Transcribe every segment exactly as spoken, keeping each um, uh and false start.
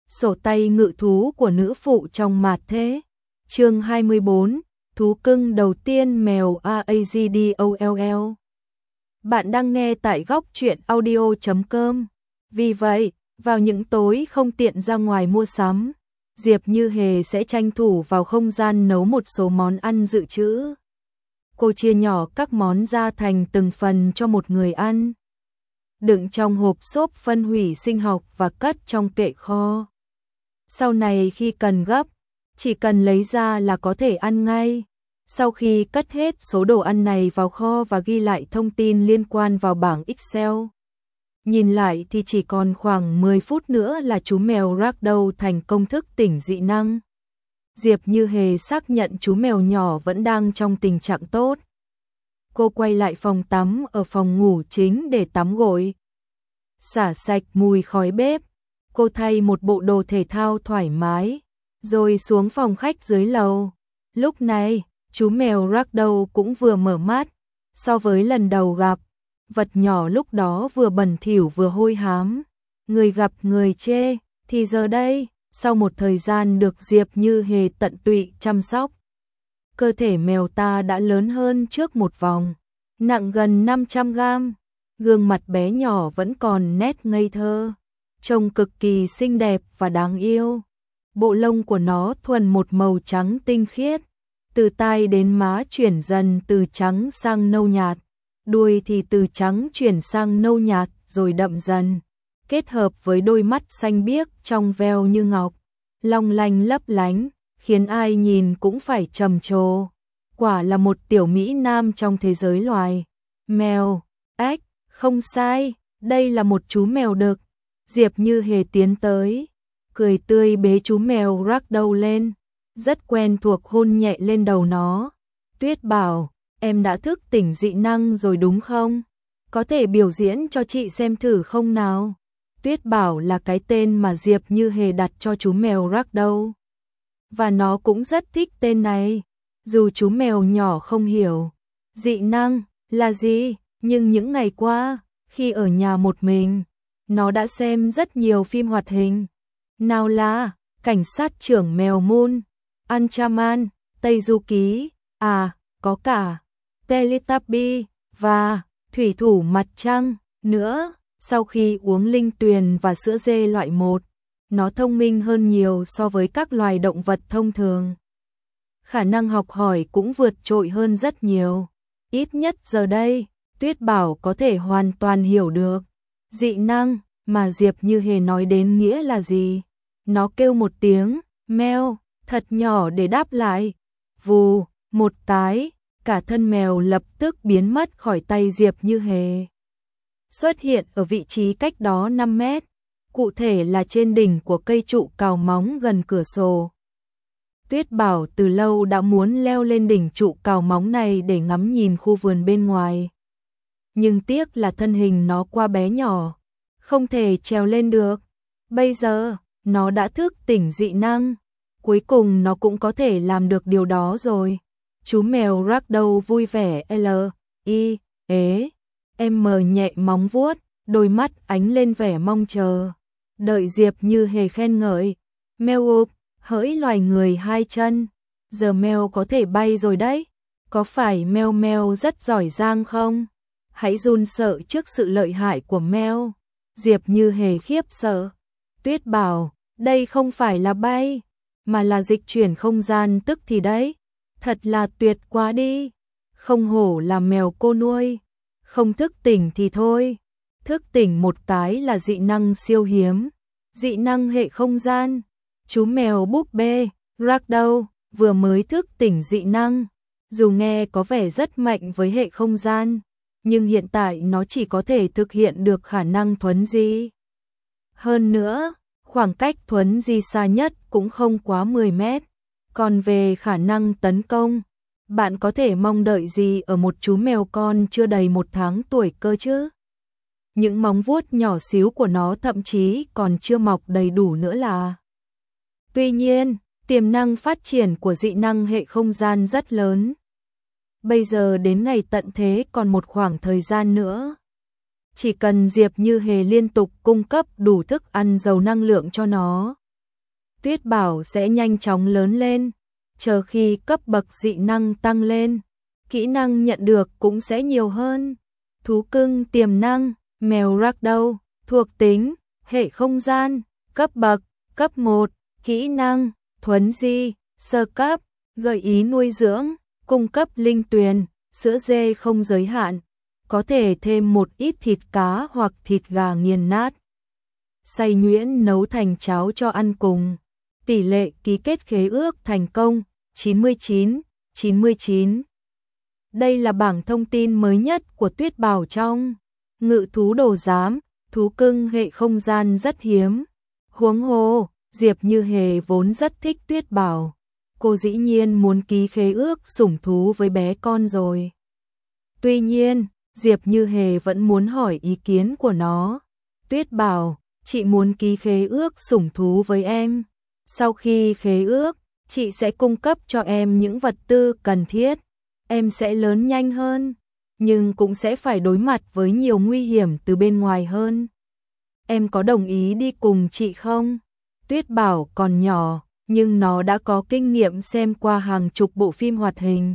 Sổ tay ngự thú của nữ phụ trong mạt thế. Chương hai mươi bốn, thú cưng đầu tiên mèo a a giê đê o lờ lờ. Bạn đang nghe tại góc truyện audio chấm com. Vì vậy, vào những tối không tiện ra ngoài mua sắm, Diệp Như Hề sẽ tranh thủ vào không gian nấu một số món ăn dự trữ. Cô chia nhỏ các món ra thành từng phần cho một người ăn, đựng trong hộp xốp phân hủy sinh học và cất trong kệ kho. Sau này khi cần gấp, chỉ cần lấy ra là có thể ăn ngay. Sau khi cất hết số đồ ăn này vào kho và ghi lại thông tin liên quan vào bảng Excel, nhìn lại thì chỉ còn khoảng mười phút nữa là chú mèo Ragdoll thành công thức tỉnh dị năng. Diệp Như Hề xác nhận chú mèo nhỏ vẫn đang trong tình trạng tốt. Cô quay lại phòng tắm ở phòng ngủ chính để tắm gội, xả sạch mùi khói bếp. Cô thay một bộ đồ thể thao thoải mái, rồi xuống phòng khách dưới lầu. Lúc này, chú mèo Ragdoll cũng vừa mở mắt. So với lần đầu gặp, vật nhỏ lúc đó vừa bẩn thỉu vừa hôi hám, người gặp người chê, thì giờ đây, sau một thời gian được Diệp Như Hề tận tụy chăm sóc, cơ thể mèo ta đã lớn hơn trước một vòng, nặng gần năm trăm gam, gương mặt bé nhỏ vẫn còn nét ngây thơ, trông cực kỳ xinh đẹp và đáng yêu. Bộ lông của nó thuần một màu trắng tinh khiết, từ tai đến má chuyển dần từ trắng sang nâu nhạt, đuôi thì từ trắng chuyển sang nâu nhạt rồi đậm dần, kết hợp với đôi mắt xanh biếc trong veo như ngọc, long lanh lấp lánh, khiến ai nhìn cũng phải trầm trồ. Quả là một tiểu mỹ nam trong thế giới loài mèo. Ếch, không sai, đây là một chú mèo đực. Diệp Như Hề tiến tới, cười tươi bế chú mèo Ragdoll lên, rất quen thuộc hôn nhẹ lên đầu nó. Tuyết bảo, em đã thức tỉnh dị năng rồi đúng không? Có thể biểu diễn cho chị xem thử không nào? Tuyết bảo là cái tên mà Diệp Như Hề đặt cho chú mèo Ragdoll, và nó cũng rất thích tên này. Dù chú mèo nhỏ không hiểu dị năng là gì, nhưng những ngày qua, khi ở nhà một mình, nó đã xem rất nhiều phim hoạt hình. Nào là Cảnh sát trưởng mèo Moon, Anchaman, Tây Du Ký, à, có cả Teletubby và Thủy thủ mặt trăng nữa. Sau khi uống linh tuyền và sữa dê loại một, nó thông minh hơn nhiều so với các loài động vật thông thường. Khả năng học hỏi cũng vượt trội hơn rất nhiều. Ít nhất giờ đây, Tuyết bảo có thể hoàn toàn hiểu được dị năng mà Diệp Như Hề nói đến nghĩa là gì. Nó kêu một tiếng meo thật nhỏ để đáp lại. Vù, một cái, cả thân mèo lập tức biến mất khỏi tay Diệp Như Hề, xuất hiện ở vị trí cách đó năm mét, cụ thể là trên đỉnh của cây trụ cào móng gần cửa sổ. Tuyết bảo từ lâu đã muốn leo lên đỉnh trụ cào móng này để ngắm nhìn khu vườn bên ngoài, nhưng tiếc là thân hình nó quá bé nhỏ, không thể trèo lên được. Bây giờ, nó đã thức tỉnh dị năng, cuối cùng nó cũng có thể làm được điều đó rồi. Chú mèo Ragdoll vui vẻ L, I, ế, em mờ nhẹ móng vuốt, đôi mắt ánh lên vẻ mong chờ. Đợi Diệp Như Hề khen ngợi, mèo ụp, hỡi loài người hai chân, giờ mèo có thể bay rồi đấy, có phải mèo mèo rất giỏi giang không? Hãy run sợ trước sự lợi hại của mèo. Diệp Như Hề khiếp sợ. Tuyết bảo, đây không phải là bay, mà là dịch chuyển không gian tức thì đấy. Thật là tuyệt quá đi. Không hổ là mèo cô nuôi. Không thức tỉnh thì thôi, thức tỉnh một cái là dị năng siêu hiếm, dị năng hệ không gian. Chú mèo búp bê Ragdoll vừa mới thức tỉnh dị năng, dù nghe có vẻ rất mạnh với hệ không gian, nhưng hiện tại nó chỉ có thể thực hiện được khả năng thuấn di. Hơn nữa, khoảng cách thuấn di xa nhất cũng không quá mười mét. Còn về khả năng tấn công, bạn có thể mong đợi gì ở một chú mèo con chưa đầy một tháng tuổi cơ chứ? Những móng vuốt nhỏ xíu của nó thậm chí còn chưa mọc đầy đủ nữa là. Tuy nhiên, tiềm năng phát triển của dị năng hệ không gian rất lớn. Bây giờ đến ngày tận thế còn một khoảng thời gian nữa. Chỉ cần Diệp Như Hề liên tục cung cấp đủ thức ăn giàu năng lượng cho nó, Tuyết Bảo sẽ nhanh chóng lớn lên, chờ khi cấp bậc dị năng tăng lên, kỹ năng nhận được cũng sẽ nhiều hơn. Thú cưng tiềm năng, mèo ragdoll, thuộc tính, hệ không gian, cấp bậc, cấp một, kỹ năng, thuấn di, sơ cấp, gợi ý nuôi dưỡng, cung cấp linh tuyền, sữa dê không giới hạn, có thể thêm một ít thịt cá hoặc thịt gà nghiền nát. Xay nhuyễn nấu thành cháo cho ăn cùng. Tỷ lệ ký kết khế ước thành công, chín mươi chín, chín mươi chín. Đây là bảng thông tin mới nhất của Tuyết Bảo trong Ngự thú đồ giám, thú cưng hệ không gian rất hiếm. Huống hồ, Diệp Như Hề vốn rất thích Tuyết Bảo. Cô dĩ nhiên muốn ký khế ước sủng thú với bé con rồi. Tuy nhiên, Diệp Như Hề vẫn muốn hỏi ý kiến của nó. Tuyết Bảo, chị muốn ký khế ước sủng thú với em. Sau khi khế ước, chị sẽ cung cấp cho em những vật tư cần thiết. Em sẽ lớn nhanh hơn, nhưng cũng sẽ phải đối mặt với nhiều nguy hiểm từ bên ngoài hơn. Em có đồng ý đi cùng chị không? Tuyết Bảo còn nhỏ, nhưng nó đã có kinh nghiệm xem qua hàng chục bộ phim hoạt hình.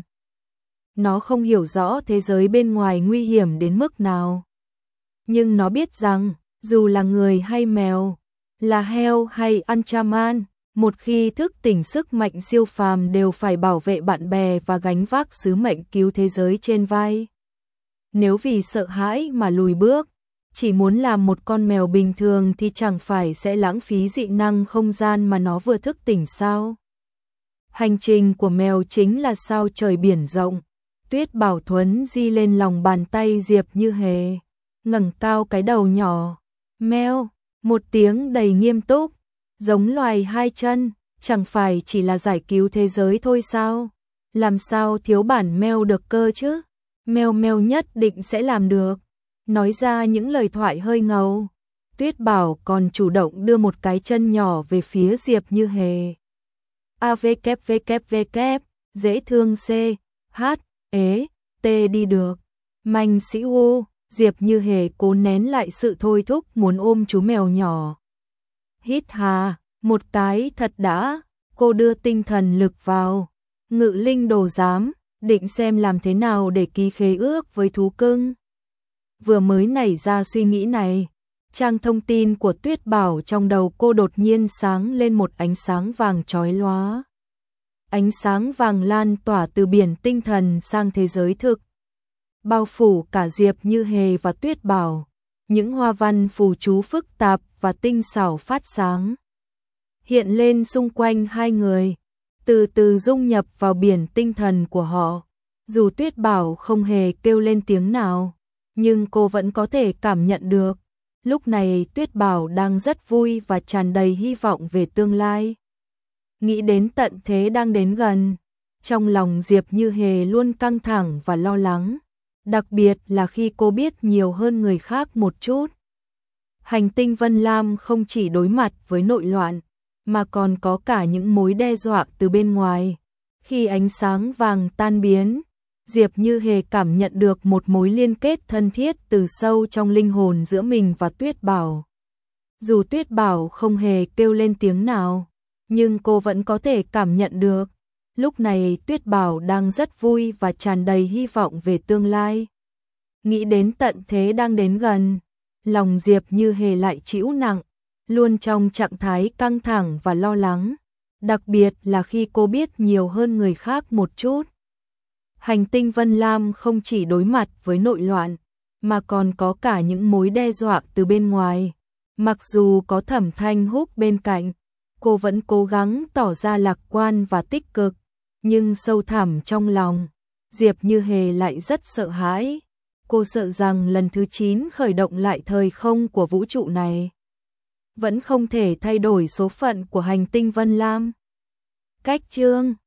Nó không hiểu rõ thế giới bên ngoài nguy hiểm đến mức nào. Nhưng nó biết rằng, dù là người hay mèo, là heo hay Ultraman, một khi thức tỉnh sức mạnh siêu phàm đều phải bảo vệ bạn bè và gánh vác sứ mệnh cứu thế giới trên vai. Nếu vì sợ hãi mà lùi bước, chỉ muốn làm một con mèo bình thường thì chẳng phải sẽ lãng phí dị năng không gian mà nó vừa thức tỉnh sao? Hành trình của mèo chính là sao trời biển rộng. Tuyết Bảo thuấn di lên lòng bàn tay Diệp Như Hề, ngẩng cao cái đầu nhỏ. Meo, một tiếng đầy nghiêm túc, giống loài hai chân, chẳng phải chỉ là giải cứu thế giới thôi sao? Làm sao thiếu bản meo được cơ chứ? Meo meo nhất định sẽ làm được. Nói ra những lời thoại hơi ngầu, Tuyết Bảo còn chủ động đưa một cái chân nhỏ về phía Diệp Như Hề. A V K V K V K, dễ thương C, H, ế, T đi được. Manh sĩ hu, Diệp Như Hề cố nén lại sự thôi thúc muốn ôm chú mèo nhỏ. Hít hà, một cái thật đã, cô đưa tinh thần lực vào. Ngự linh đồ giám, định xem làm thế nào để ký khế ước với thú cưng. Vừa mới nảy ra suy nghĩ này, trang thông tin của Tuyết Bảo trong đầu cô đột nhiên sáng lên một ánh sáng vàng chói lóa. Ánh sáng vàng lan tỏa từ biển tinh thần sang thế giới thực, bao phủ cả Diệp Như Hề và Tuyết Bảo. Những hoa văn phù chú phức tạp và tinh xảo phát sáng hiện lên xung quanh hai người, từ từ dung nhập vào biển tinh thần của họ. Dù Tuyết Bảo không hề kêu lên tiếng nào, nhưng cô vẫn có thể cảm nhận được. Lúc này Tuyết Bảo đang rất vui và tràn đầy hy vọng về tương lai. Nghĩ đến tận thế đang đến gần, trong lòng Diệp Như Hề luôn căng thẳng và lo lắng, đặc biệt là khi cô biết nhiều hơn người khác một chút. Hành tinh Vân Lam không chỉ đối mặt với nội loạn, mà còn có cả những mối đe dọa từ bên ngoài. Khi ánh sáng vàng tan biến, Diệp Như Hề cảm nhận được một mối liên kết thân thiết từ sâu trong linh hồn giữa mình và Tuyết Bảo. Dù Tuyết Bảo không hề kêu lên tiếng nào, nhưng cô vẫn có thể cảm nhận được. Lúc này Tuyết Bảo đang rất vui và tràn đầy hy vọng về tương lai. Nghĩ đến tận thế đang đến gần, lòng Diệp Như Hề lại trĩu nặng, luôn trong trạng thái căng thẳng và lo lắng, đặc biệt là khi cô biết nhiều hơn người khác một chút. Hành tinh Vân Lam không chỉ đối mặt với nội loạn, mà còn có cả những mối đe dọa từ bên ngoài. Mặc dù có Thẩm Thanh Húc bên cạnh, cô vẫn cố gắng tỏ ra lạc quan và tích cực, nhưng sâu thẳm trong lòng, Diệp Như Hề lại rất sợ hãi. Cô sợ rằng lần thứ chín khởi động lại thời không của vũ trụ này vẫn không thể thay đổi số phận của hành tinh Vân Lam. Cách chương